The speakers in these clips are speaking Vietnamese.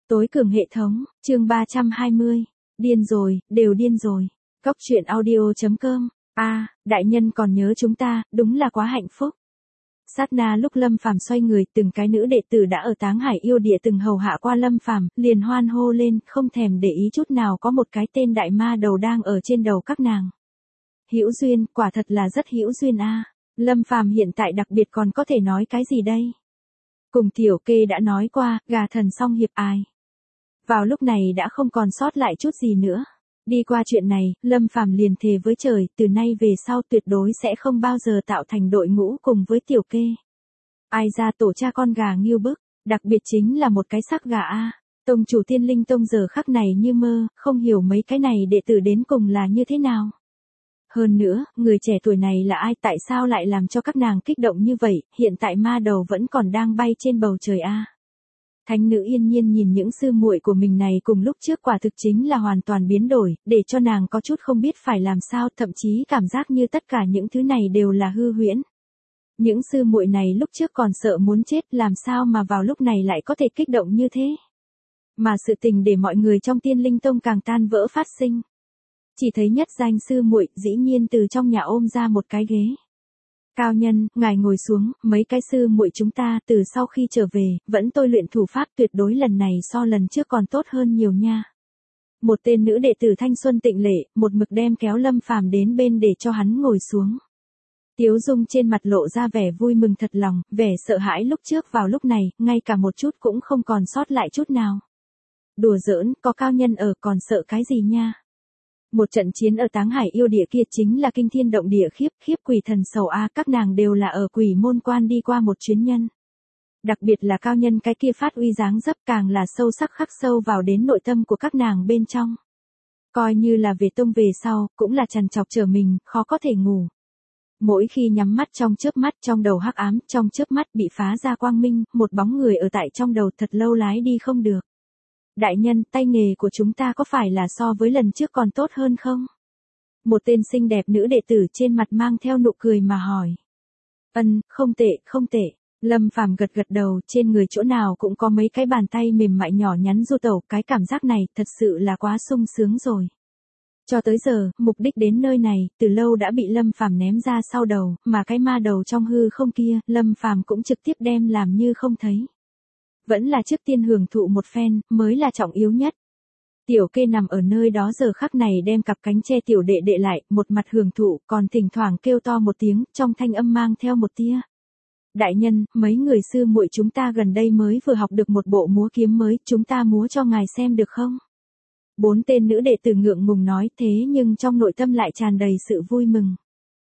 Tối cường hệ thống, chương 320. Điên rồi, đều điên rồi. Cóc truyện audio.com. Đại nhân còn nhớ chúng ta, đúng là quá hạnh phúc. Sát na lúc Lâm Phàm xoay người, từng cái nữ đệ tử đã ở Táng Hải yêu địa từng hầu hạ qua Lâm Phàm, liền hoan hô lên, không thèm để ý chút nào có một cái tên đại ma đầu đang ở trên đầu các nàng. Hữu duyên, quả thật là rất hữu duyên a. Lâm Phàm hiện tại đặc biệt còn có thể nói cái gì đây? Cùng Tiểu Kê đã nói qua, gà thần song hiệp ai. Vào lúc này đã không còn sót lại chút gì nữa. Đi qua chuyện này, Lâm Phàm liền thề với trời, từ nay về sau tuyệt đối sẽ không bao giờ tạo thành đội ngũ cùng với Tiểu Kê. Ai ra tổ cha con gà nghiêu bức, đặc biệt chính là một cái sắc gà a. Tông chủ Tiên Linh Tông giờ khắc này như mơ, không hiểu mấy cái này đệ tử đến cùng là như thế nào. Hơn nữa, người trẻ tuổi này là ai, tại sao lại làm cho các nàng kích động như vậy, hiện tại ma đầu vẫn còn đang bay trên bầu trời a. Thánh nữ Yên Nhiên nhìn những sư muội của mình này cùng lúc trước quả thực chính là hoàn toàn biến đổi, để cho nàng có chút không biết phải làm sao, thậm chí cảm giác như tất cả những thứ này đều là hư huyễn. Những sư muội này lúc trước còn sợ muốn chết, làm sao mà vào lúc này lại có thể kích động như thế. Mà sự tình để mọi người trong Tiên Linh Tông càng tan vỡ phát sinh. Chỉ thấy nhất danh sư muội dĩ nhiên từ trong nhà ôm ra một cái ghế. Cao nhân, ngài ngồi xuống, mấy cái sư muội chúng ta từ sau khi trở về, vẫn tôi luyện thủ pháp, tuyệt đối lần này so lần trước còn tốt hơn nhiều nha. Một tên nữ đệ tử thanh xuân tịnh lệ, một mực đem kéo Lâm Phàm đến bên để cho hắn ngồi xuống. Tiếu dung trên mặt lộ ra vẻ vui mừng thật lòng, vẻ sợ hãi lúc trước vào lúc này, ngay cả một chút cũng không còn sót lại chút nào. Đùa giỡn, có cao nhân ở còn sợ cái gì nha. Một trận chiến ở Táng Hải yêu địa kia chính là kinh thiên động địa khiếp quỷ thần sầu a, các nàng đều là ở quỷ môn quan đi qua một chuyến nhân. Đặc biệt là cao nhân cái kia phát uy dáng dấp càng là sâu sắc khắc sâu vào đến nội tâm của các nàng bên trong. Coi như là về tông về sau, cũng là trằn trọc trở mình, khó có thể ngủ. Mỗi khi nhắm mắt trong chớp mắt trong đầu hắc ám, trong chớp mắt bị phá ra quang minh, một bóng người ở tại trong đầu thật lâu lái đi không được. Đại nhân, tay nghề của chúng ta có phải là so với lần trước còn tốt hơn không? Một tên xinh đẹp nữ đệ tử trên mặt mang theo nụ cười mà hỏi. Không tệ, không tệ. Lâm Phàm gật gật đầu, trên người chỗ nào cũng có mấy cái bàn tay mềm mại nhỏ nhắn du tẩu, cái cảm giác này thật sự là quá sung sướng rồi. Cho tới giờ, mục đích đến nơi này, từ lâu đã bị Lâm Phàm ném ra sau đầu, mà cái ma đầu trong hư không kia, Lâm Phàm cũng trực tiếp đem làm như không thấy. Vẫn là trước tiên hưởng thụ một phen, mới là trọng yếu nhất. Tiểu Kê nằm ở nơi đó giờ khắc này đem cặp cánh che tiểu đệ đệ lại, một mặt hưởng thụ, còn thỉnh thoảng kêu to một tiếng, trong thanh âm mang theo một tia. Đại nhân, mấy người sư muội chúng ta gần đây mới vừa học được một bộ múa kiếm mới, chúng ta múa cho ngài xem được không? 4 tên nữ đệ tử ngượng ngùng nói, thế nhưng trong nội tâm lại tràn đầy sự vui mừng.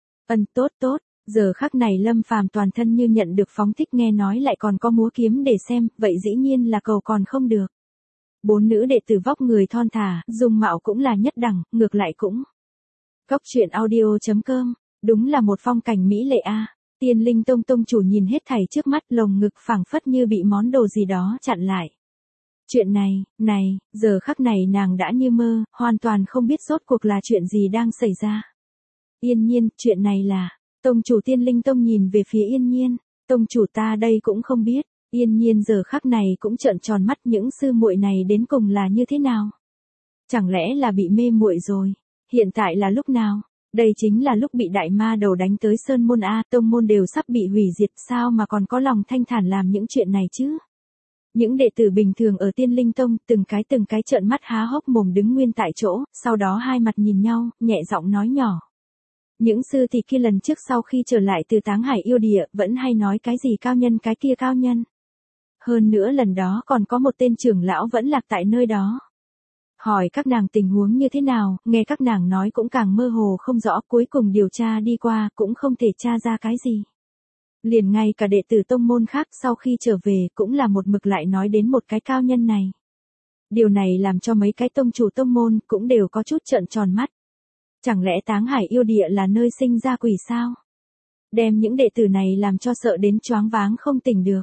Tốt. Giờ khắc này Lâm Phàm toàn thân như nhận được phóng thích, nghe nói lại còn có múa kiếm để xem, vậy dĩ nhiên là cầu còn không được. 4 nữ đệ tử vóc người thon thả, dung mạo cũng là nhất đẳng, ngược lại cũng. Cóc truyện audio.com, đúng là một phong cảnh mỹ lệ a. Tiên Linh Tông tông chủ nhìn hết thảy trước mắt, lồng ngực phảng phất như bị món đồ gì đó chặn lại. Chuyện này, giờ khắc này nàng đã như mơ, hoàn toàn không biết rốt cuộc là chuyện gì đang xảy ra. Yên Nhiên, chuyện này là. Tông chủ Tiên Linh Tông nhìn về phía Yên Nhiên, tông chủ ta đây cũng không biết. Yên Nhiên giờ khắc này cũng trợn tròn mắt, những sư muội này đến cùng là như thế nào? Chẳng lẽ là bị mê muội rồi? Hiện tại là lúc nào? Đây chính là lúc bị đại ma đầu đánh tới sơn môn a, tông môn đều sắp bị hủy diệt, sao mà còn có lòng thanh thản làm những chuyện này chứ? Những đệ tử bình thường ở Tiên Linh Tông từng cái trợn mắt há hốc mồm đứng nguyên tại chỗ, sau đó hai mặt nhìn nhau, nhẹ giọng nói nhỏ. Những sư thì kia lần trước sau khi trở lại từ Táng Hải yêu địa, vẫn hay nói cái gì cao nhân cái kia cao nhân. Hơn nữa lần đó còn có một tên trưởng lão vẫn lạc tại nơi đó. Hỏi các nàng tình huống như thế nào, nghe các nàng nói cũng càng mơ hồ không rõ, cuối cùng điều tra đi qua cũng không thể tra ra cái gì. Liền ngay cả đệ tử tông môn khác sau khi trở về cũng là một mực lại nói đến một cái cao nhân này. Điều này làm cho mấy cái tông chủ tông môn cũng đều có chút trợn tròn mắt. Chẳng lẽ Táng Hải yêu địa là nơi sinh ra quỷ sao? Đem những đệ tử này làm cho sợ đến choáng váng không tỉnh được.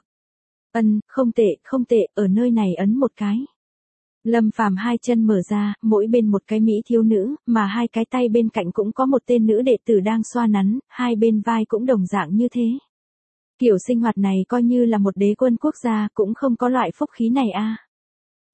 Không tệ, ở nơi này ấn một cái. Lâm Phàm hai chân mở ra, mỗi bên một cái mỹ thiếu nữ, mà hai cái tay bên cạnh cũng có một tên nữ đệ tử đang xoa nắn, hai bên vai cũng đồng dạng như thế. Kiểu sinh hoạt này coi như là một đế quân quốc gia cũng không có loại phúc khí này a.